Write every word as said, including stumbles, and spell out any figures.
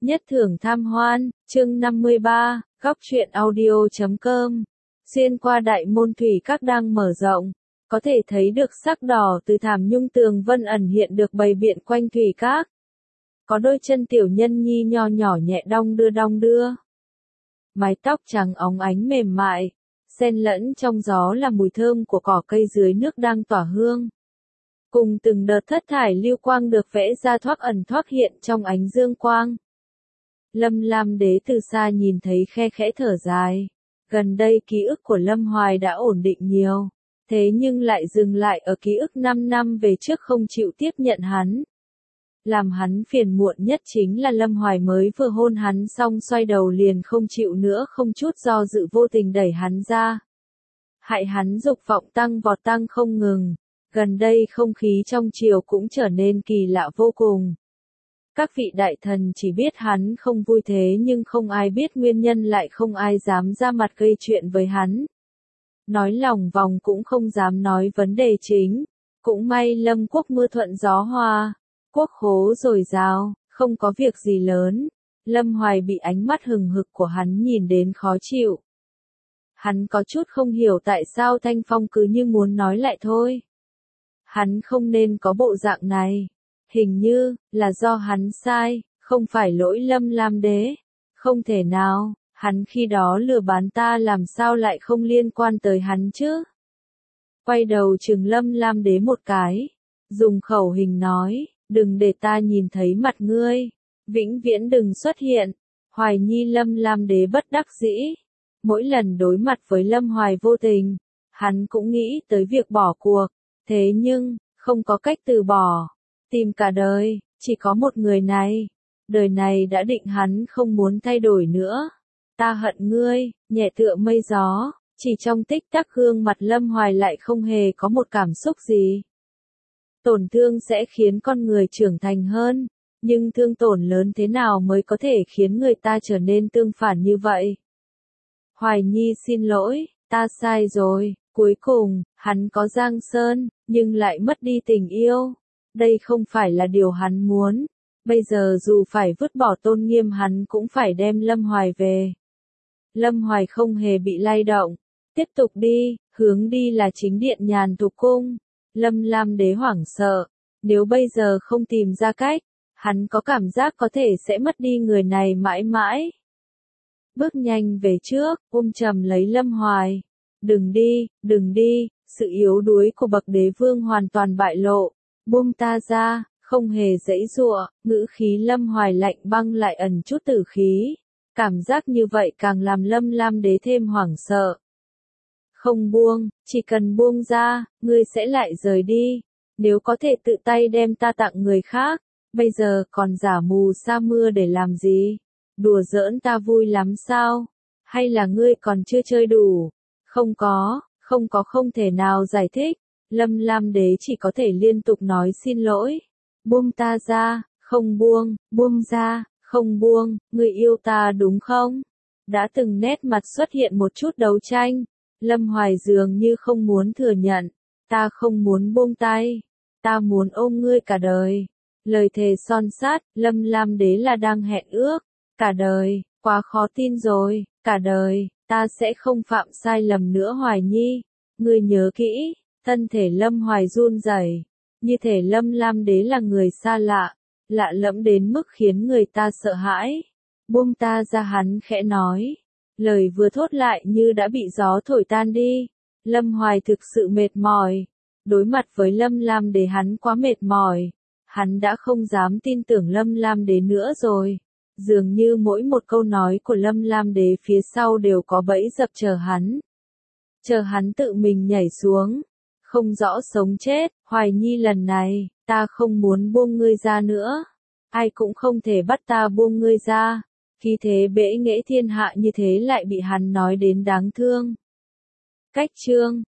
Nhất thưởng tham hoan, chương năm mươi ba, góc truyện audio chấm com. Xuyên qua đại môn thủy các đang mở rộng, có thể thấy được sắc đỏ từ thảm nhung tường vân ẩn hiện được bày biện quanh thủy các. Có đôi chân tiểu nhân nhi nho nhỏ nhẹ đong đưa đong đưa. Mái tóc trắng óng ánh mềm mại, xen lẫn trong gió là mùi thơm của cỏ cây dưới nước đang tỏa hương. Cùng từng đợt thất thải lưu quang được vẽ ra thoắc ẩn thoắc hiện trong ánh dương quang. Lâm Lam Đế từ xa nhìn thấy khe khẽ thở dài. Gần đây ký ức của Lâm Hoài đã ổn định nhiều, thế nhưng lại dừng lại ở ký ức năm năm về trước không chịu tiếp nhận hắn. Làm hắn phiền muộn nhất chính là Lâm Hoài mới vừa hôn hắn xong xoay đầu liền không chịu nữa, không chút do dự vô tình đẩy hắn ra. Hại hắn dục vọng tăng vọt tăng không ngừng. Gần đây không khí trong triều cũng trở nên kỳ lạ vô cùng. Các vị đại thần chỉ biết hắn không vui thế nhưng không ai biết nguyên nhân, lại không ai dám ra mặt gây chuyện với hắn. Nói lòng vòng cũng không dám nói vấn đề chính. Cũng may Lâm quốc mưa thuận gió hòa, quốc khố dồi dào, không có việc gì lớn. Lâm Hoài bị ánh mắt hừng hực của hắn nhìn đến khó chịu. Hắn có chút không hiểu tại sao Thanh Phong cứ như muốn nói lại thôi. Hắn không nên có bộ dạng này. Hình như là do hắn sai, không phải lỗi Lâm Lam Đế. Không thể nào, hắn khi đó lừa bán ta làm sao lại không liên quan tới hắn chứ? Quay đầu chừng Lâm Lam Đế một cái, dùng khẩu hình nói, đừng để ta nhìn thấy mặt ngươi, vĩnh viễn đừng xuất hiện. Hoài Nhi Lâm Lam Đế bất đắc dĩ. Mỗi lần đối mặt với Lâm Hoài vô tình, hắn cũng nghĩ tới việc bỏ cuộc, thế nhưng không có cách từ bỏ. Tìm cả đời, chỉ có một người này. Đời này đã định hắn không muốn thay đổi nữa. Ta hận ngươi, nhẹ tựa mây gió. Chỉ trong tích tắc gương mặt Lâm Hoài lại không hề có một cảm xúc gì. Tổn thương sẽ khiến con người trưởng thành hơn. Nhưng thương tổn lớn thế nào mới có thể khiến người ta trở nên tương phản như vậy? Hoài Nhi xin lỗi, ta sai rồi. Cuối cùng, hắn có Giang Sơn, nhưng lại mất đi tình yêu. Đây không phải là điều hắn muốn. Bây giờ dù phải vứt bỏ tôn nghiêm hắn cũng phải đem Lâm Hoài về. Lâm Hoài không hề bị lay động. Tiếp tục đi, hướng đi là chính điện Nhàn Thục Cung. Lâm Lam Đế hoảng sợ. Nếu bây giờ không tìm ra cách, hắn có cảm giác có thể sẽ mất đi người này mãi mãi. Bước nhanh về trước, ôm chầm lấy Lâm Hoài. Đừng đi, đừng đi, sự yếu đuối của bậc đế vương hoàn toàn bại lộ. Buông ta ra, không hề giãy giụa, ngữ khí Lâm Hoài lạnh băng lại ẩn chút tử khí. Cảm giác như vậy càng làm Lâm Lam Đế thêm hoảng sợ. Không buông, chỉ cần buông ra, ngươi sẽ lại rời đi. Nếu có thể tự tay đem ta tặng người khác, bây giờ còn giả mù sa mưa để làm gì? Đùa giỡn ta vui lắm sao? Hay là ngươi còn chưa chơi đủ? Không có, không có không thể nào giải thích. Lâm Lam Đế chỉ có thể liên tục nói xin lỗi. Buông ta ra, không buông, buông ra, không buông, ngươi yêu ta đúng không? Đã từng nét mặt xuất hiện một chút đấu tranh. Lâm Hoài dường như không muốn thừa nhận. Ta không muốn buông tay. Ta muốn ôm ngươi cả đời. Lời thề son sắt, Lâm Lam Đế là đang hẹn ước. Cả đời, quá khó tin rồi, cả đời, ta sẽ không phạm sai lầm nữa Hoài Nhi. Ngươi nhớ kỹ. Thân thể Lâm Hoài run rẩy, như thể Lâm Lam Đế là người xa lạ, lạ lẫm đến mức khiến người ta sợ hãi. Buông ta ra, hắn khẽ nói. Lời vừa thốt lại như đã bị gió thổi tan đi. Lâm Hoài thực sự mệt mỏi. Đối mặt với Lâm Lam Đế hắn quá mệt mỏi. Hắn đã không dám tin tưởng Lâm Lam Đế nữa rồi. Dường như mỗi một câu nói của Lâm Lam Đế phía sau đều có bẫy dập chờ hắn. Chờ hắn tự mình nhảy xuống. Không rõ sống chết, Hoài Nhi lần này, ta không muốn buông ngươi ra nữa. Ai cũng không thể bắt ta buông ngươi ra. Khi thế bẽ nghễ thiên hạ như thế lại bị hắn nói đến đáng thương. Cách chương